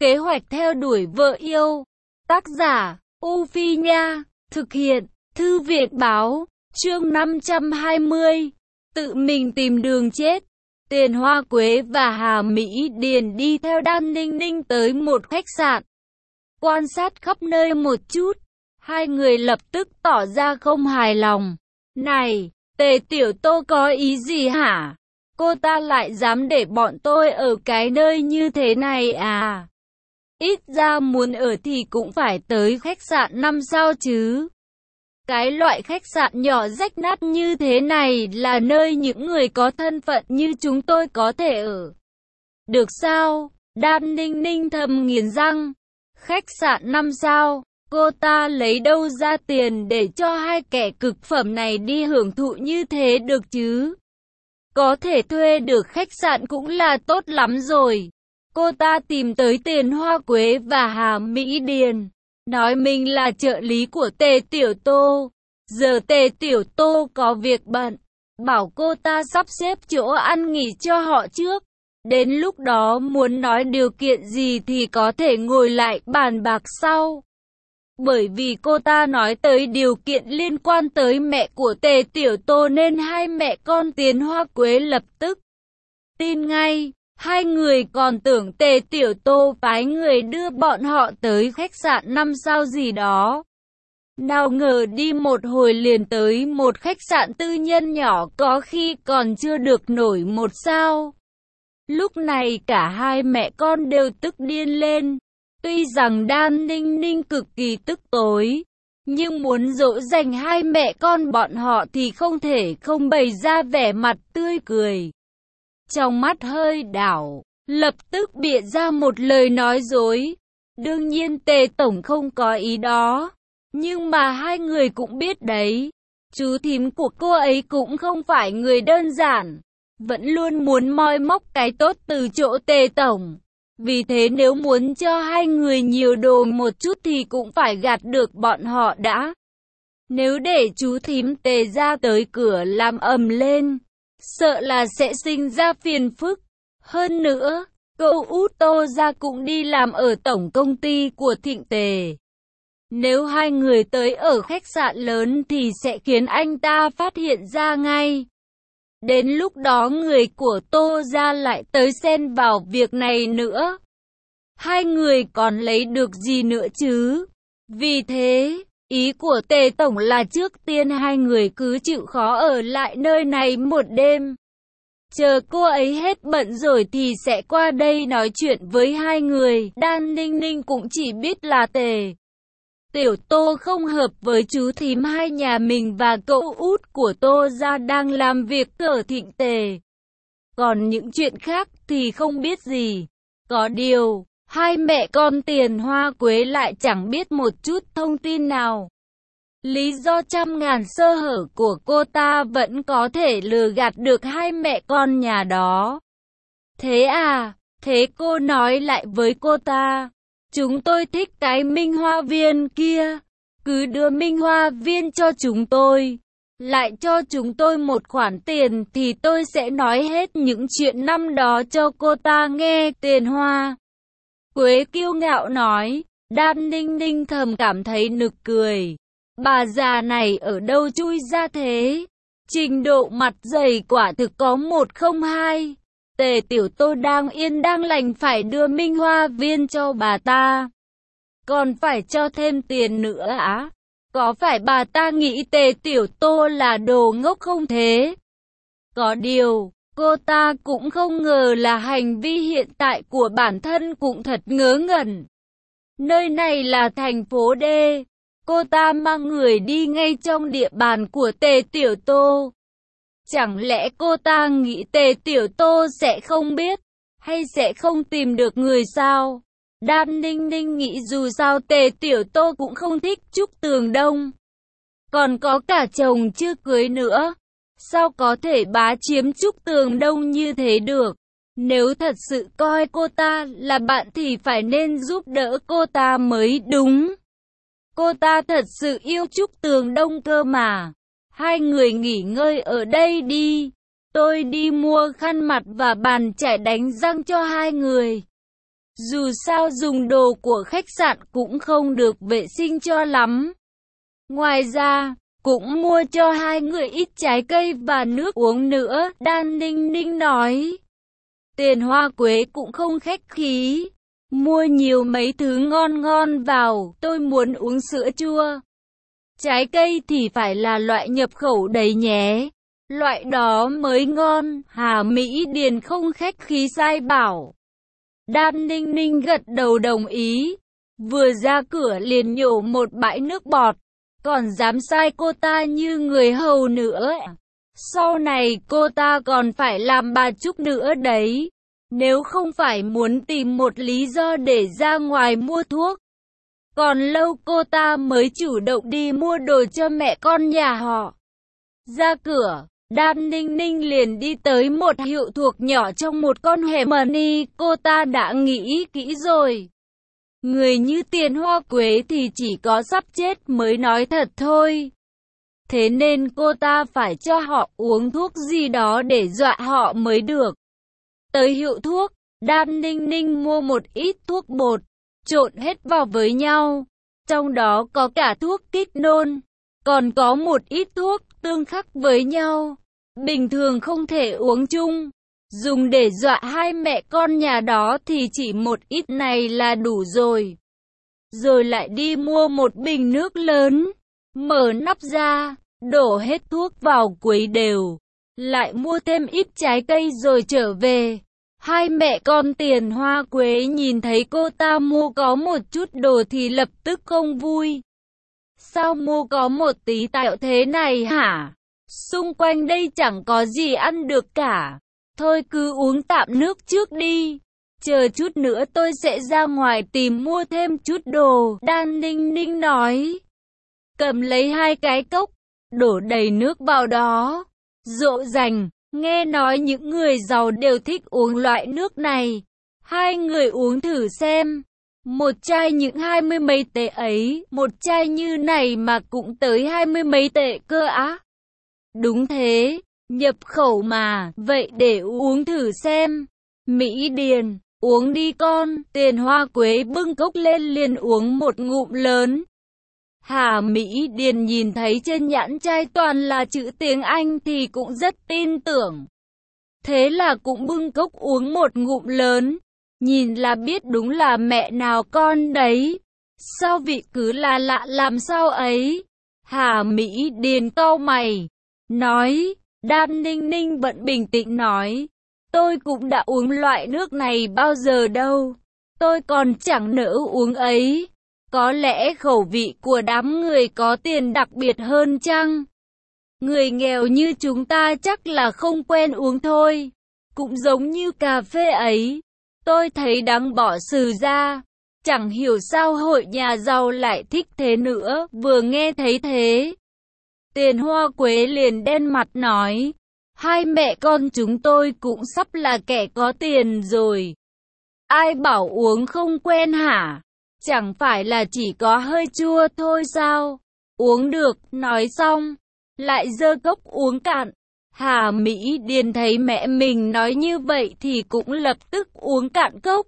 Kế hoạch theo đuổi vợ yêu. Tác giả, U Phi Nha. Thực hiện, Thư viện Báo. Chương 520. Tự mình tìm đường chết. Tiền Hoa Quế và Hà Mỹ Điền đi theo Đan Ninh Ninh tới một khách sạn. Quan sát khắp nơi một chút, hai người lập tức tỏ ra không hài lòng. Này, Tề Tiểu Tô có ý gì hả? Cô ta lại dám để bọn tôi ở cái nơi như thế này à? Ít ra muốn ở thì cũng phải tới khách sạn 5 sao chứ. Cái loại khách sạn nhỏ rách nát như thế này là nơi những người có thân phận như chúng tôi có thể ở. Được sao? Đan Ninh Ninh thầm nghiến răng. Khách sạn 5 sao, cô ta lấy đâu ra tiền để cho hai kẻ cực phẩm này đi hưởng thụ như thế được chứ? Có thể thuê được khách sạn cũng là tốt lắm rồi. Cô ta tìm tới Tiền Hoa Quế và Hà Mỹ Điền, nói mình là trợ lý của Tề Tiểu Tô. Giờ Tề Tiểu Tô có việc bận, bảo cô ta sắp xếp chỗ ăn nghỉ cho họ trước. Đến lúc đó muốn nói điều kiện gì thì có thể ngồi lại bàn bạc sau. Bởi vì cô ta nói tới điều kiện liên quan tới mẹ của Tề Tiểu Tô nên hai mẹ con Tiền Hoa Quế lập tức tin ngay. Hai người còn tưởng Tề Tiểu Tô phái người đưa bọn họ tới khách sạn 5 sao gì đó. Nào ngờ đi một hồi liền tới một khách sạn tư nhân nhỏ có khi còn chưa được nổi 1 sao. Lúc này cả hai mẹ con đều tức điên lên. Tuy rằng Đan Ninh Ninh cực kỳ tức tối, nhưng muốn dỗ dành hai mẹ con bọn họ thì không thể không bày ra vẻ mặt tươi cười. Trong mắt hơi đảo, lập tức bịa ra một lời nói dối. Đương nhiên Tề Tổng không có ý đó, nhưng mà hai người cũng biết đấy, chú thím của cô ấy cũng không phải người đơn giản, vẫn luôn muốn moi móc cái tốt từ chỗ Tề Tổng. Vì thế nếu muốn cho hai người nhiều đồ một chút thì cũng phải gạt được bọn họ đã. Nếu để chú thím Tề ra tới cửa làm ầm lên, sợ là sẽ sinh ra phiền phức. Hơn nữa, cậu út Tô ra cũng đi làm ở tổng công ty của Thịnh Tề. Nếu hai người tới ở khách sạn lớn thì sẽ khiến anh ta phát hiện ra ngay. Đến lúc đó người của Tô ra lại tới xen vào việc này nữa. Hai người còn lấy được gì nữa chứ? Vì thế, ý của Tề Tổng là trước tiên hai người cứ chịu khó ở lại nơi này một đêm. Chờ cô ấy hết bận rồi thì sẽ qua đây nói chuyện với hai người. Đan Ninh Ninh cũng chỉ biết là Tề Tiểu Tô không hợp với chú thím hai nhà mình và cậu út của Tô ra đang làm việc ở Thịnh Tề. Còn những chuyện khác thì không biết gì. Có điều, hai mẹ con Tiền Hoa Quế lại chẳng biết một chút thông tin nào. Lý do trăm ngàn sơ hở của cô ta vẫn có thể lừa gạt được hai mẹ con nhà đó. Thế à, thế cô nói lại với cô ta. Chúng tôi thích cái Minh Hoa Viên kia. Cứ đưa Minh Hoa Viên cho chúng tôi. Lại cho chúng tôi một khoản tiền thì tôi sẽ nói hết những chuyện năm đó cho cô ta nghe. Tiền Hoa Quế kiêu ngạo nói. Đan Ninh Ninh thầm cảm thấy nực cười. Bà già này ở đâu chui ra thế? Trình độ mặt dày quả thực có 102. Tề Tiểu Tô đang yên đang lành phải đưa Minh Hoa Viên cho bà ta. Còn phải cho thêm tiền nữa á? Có phải bà ta nghĩ Tề Tiểu Tô là đồ ngốc không thế? Có điều, cô ta cũng không ngờ là hành vi hiện tại của bản thân cũng thật ngớ ngẩn. Nơi này là thành phố D. Cô ta mang người đi ngay trong địa bàn của Tề Tiểu Tô. Chẳng lẽ cô ta nghĩ Tề Tiểu Tô sẽ không biết, hay sẽ không tìm được người sao? Đan Ninh Ninh nghĩ dù sao Tề Tiểu Tô cũng không thích Trúc Tường Đông. Còn có cả chồng chưa cưới nữa. Sao có thể bá chiếm Trúc Tường Đông như thế được? Nếu thật sự coi cô ta là bạn thì phải nên giúp đỡ cô ta mới đúng. Cô ta thật sự yêu Trúc Tường Đông cơ mà. Hai người nghỉ ngơi ở đây đi. Tôi đi mua khăn mặt và bàn chải đánh răng cho hai người. Dù sao dùng đồ của khách sạn cũng không được vệ sinh cho lắm. Ngoài ra, cũng mua cho hai người ít trái cây và nước uống nữa, Đan Ninh Ninh nói. Tiền Hoa Quế cũng không khách khí. Mua nhiều mấy thứ ngon ngon vào, tôi muốn uống sữa chua. Trái cây thì phải là loại nhập khẩu đấy nhé. Loại đó mới ngon, Hà Mỹ Điền không khách khí sai bảo. Đan Ninh Ninh gật đầu đồng ý. Vừa ra cửa liền nhổ một bãi nước bọt. Còn dám sai cô ta như người hầu nữa. Sau này cô ta còn phải làm bà Trúc nữa đấy. Nếu không phải muốn tìm một lý do để ra ngoài mua thuốc. Còn lâu cô ta mới chủ động đi mua đồ cho mẹ con nhà họ. Ra cửa, Đan Ninh Ninh liền đi tới một hiệu thuốc nhỏ trong một con hẻm mini. Cô ta đã nghĩ kỹ rồi. Người như Tiền Hoa Quế thì chỉ có sắp chết mới nói thật thôi. Thế nên cô ta phải cho họ uống thuốc gì đó để dọa họ mới được. Tới hiệu thuốc, Đan Ninh Ninh mua một ít thuốc bột, trộn hết vào với nhau. Trong đó có cả thuốc kích nôn, còn có một ít thuốc tương khắc với nhau. Bình thường không thể uống chung. Dùng để dọa hai mẹ con nhà đó thì chỉ một ít này là đủ rồi. Rồi lại đi mua một bình nước lớn, mở nắp ra, đổ hết thuốc vào quấy đều. Lại mua thêm ít trái cây rồi trở về. Hai mẹ con Tiền Hoa Quế nhìn thấy cô ta mua có một chút đồ thì lập tức không vui. Sao mua có một tí tạo thế này hả? Xung quanh đây chẳng có gì ăn được cả. Thôi cứ uống tạm nước trước đi. Chờ chút nữa tôi sẽ ra ngoài tìm mua thêm chút đồ. Đan Ninh Ninh nói. Cầm lấy hai cái cốc, đổ đầy nước vào đó. Dỗ dành, nghe nói những người giàu đều thích uống loại nước này. Hai người uống thử xem. Một chai những 20 mấy tệ ấy, một chai như này mà cũng tới 20 mấy tệ cơ á. Đúng thế, nhập khẩu mà, vậy để uống thử xem. Mỹ Điền, uống đi con. Tiền Hoa Quế bưng cốc lên liền uống một ngụm lớn. Hà Mỹ Điền nhìn thấy trên nhãn chai toàn là chữ tiếng Anh thì cũng rất tin tưởng. Thế là cũng bưng cốc uống một ngụm lớn. Nhìn là biết đúng là mẹ nào con đấy. Sao vị cứ là lạ làm sao ấy? Hà Mỹ Điền cau mày, nói. Đan Ninh Ninh vẫn bình tĩnh nói. Tôi cũng đã uống loại nước này bao giờ đâu. Tôi còn chẳng nỡ uống ấy. Có lẽ khẩu vị của đám người có tiền đặc biệt hơn chăng? Người nghèo như chúng ta chắc là không quen uống thôi. Cũng giống như cà phê ấy. Tôi thấy đáng bỏ xừ ra. Chẳng hiểu sao hội nhà giàu lại thích thế nữa. Vừa nghe thấy thế, Tiền Hoa Quế liền đen mặt nói. Hai mẹ con chúng tôi cũng sắp là kẻ có tiền rồi. Ai bảo uống không quen hả? Chẳng phải là chỉ có hơi chua thôi sao? Uống được, nói xong, lại giơ cốc uống cạn. Hà Mỹ Điền thấy mẹ mình nói như vậy thì cũng lập tức uống cạn cốc.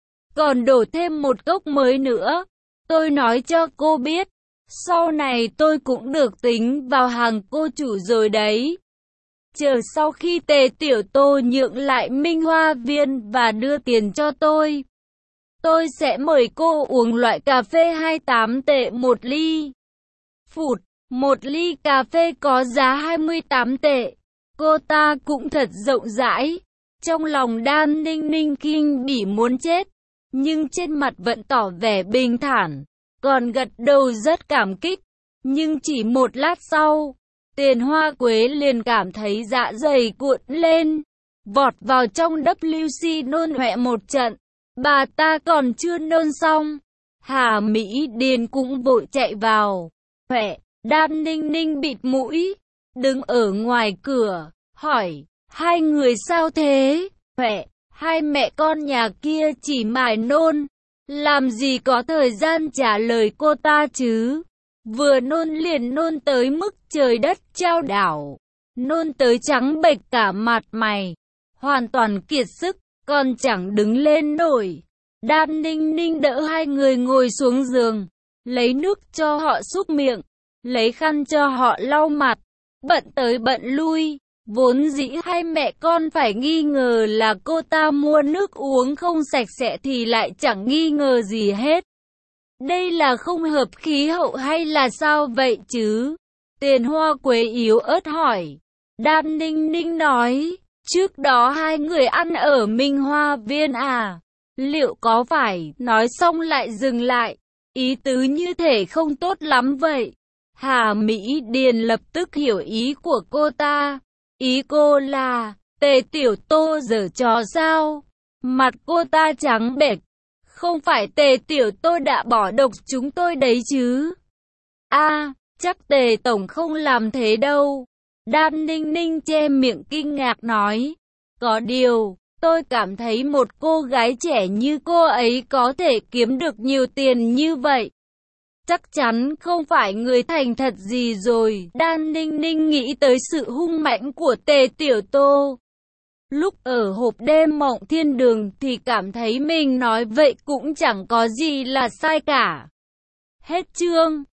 Còn đổ thêm một cốc mới nữa. Tôi nói cho cô biết, sau này tôi cũng được tính vào hàng cô chủ rồi đấy. Chờ sau khi Tề Tiểu Tô nhượng lại Minh Hoa Viên và đưa tiền cho tôi sẽ mời cô uống loại cà phê 28 tệ một ly. Phụt, một ly cà phê có giá 28 tệ. Cô ta cũng thật rộng rãi. Trong lòng Đan Ninh Ninh kinh bỉ muốn chết, nhưng trên mặt vẫn tỏ vẻ bình thản, còn gật đầu rất cảm kích. Nhưng chỉ một lát sau, Tiền Hoa Quế liền cảm thấy dạ dày cuộn lên, vọt vào trong WC nôn ọe một trận. Bà ta còn chưa nôn xong, Hà Mỹ Điền cũng vội chạy vào. Huệ, Đan Ninh Ninh bịt mũi, đứng ở ngoài cửa, hỏi, hai người sao thế? Huệ, hai mẹ con nhà kia chỉ mải nôn, làm gì có thời gian trả lời cô ta chứ? Vừa nôn liền nôn tới mức trời đất chao đảo, nôn tới trắng bệch cả mặt mày, hoàn toàn kiệt sức, còn chẳng đứng lên nổi. Đan Ninh Ninh đỡ hai người ngồi xuống giường, lấy nước cho họ súc miệng, lấy khăn cho họ lau mặt, bận tới bận lui. Vốn dĩ hai mẹ con phải nghi ngờ là cô ta mua nước uống không sạch sẽ thì lại chẳng nghi ngờ gì hết. Đây là không hợp khí hậu hay là sao vậy chứ? Tiền Hoa Quế yếu ớt hỏi. Đan Ninh Ninh nói, trước đó hai người ăn ở Minh Hoa Viên à? Liệu có phải? Nói xong lại dừng lại, ý tứ như thể không tốt lắm vậy. Hà Mỹ Điền lập tức hiểu ý của cô ta. Ý cô là, Tề Tiểu Tô giở trò sao? Mặt cô ta trắng bệch. Không phải Tề Tiểu Tô đã bỏ độc chúng tôi đấy chứ? Chắc Tề Tổng không làm thế đâu. Đan Ninh Ninh che miệng kinh ngạc nói. Có điều, tôi cảm thấy một cô gái trẻ như cô ấy có thể kiếm được nhiều tiền như vậy. Chắc chắn không phải người thành thật gì rồi. Đan Ninh Ninh nghĩ tới sự hung mãnh của Tề Tiểu Tô. Lúc ở hộp đêm Mộng Thiên Đường thì cảm thấy mình nói vậy cũng chẳng có gì là sai cả. Hết chương.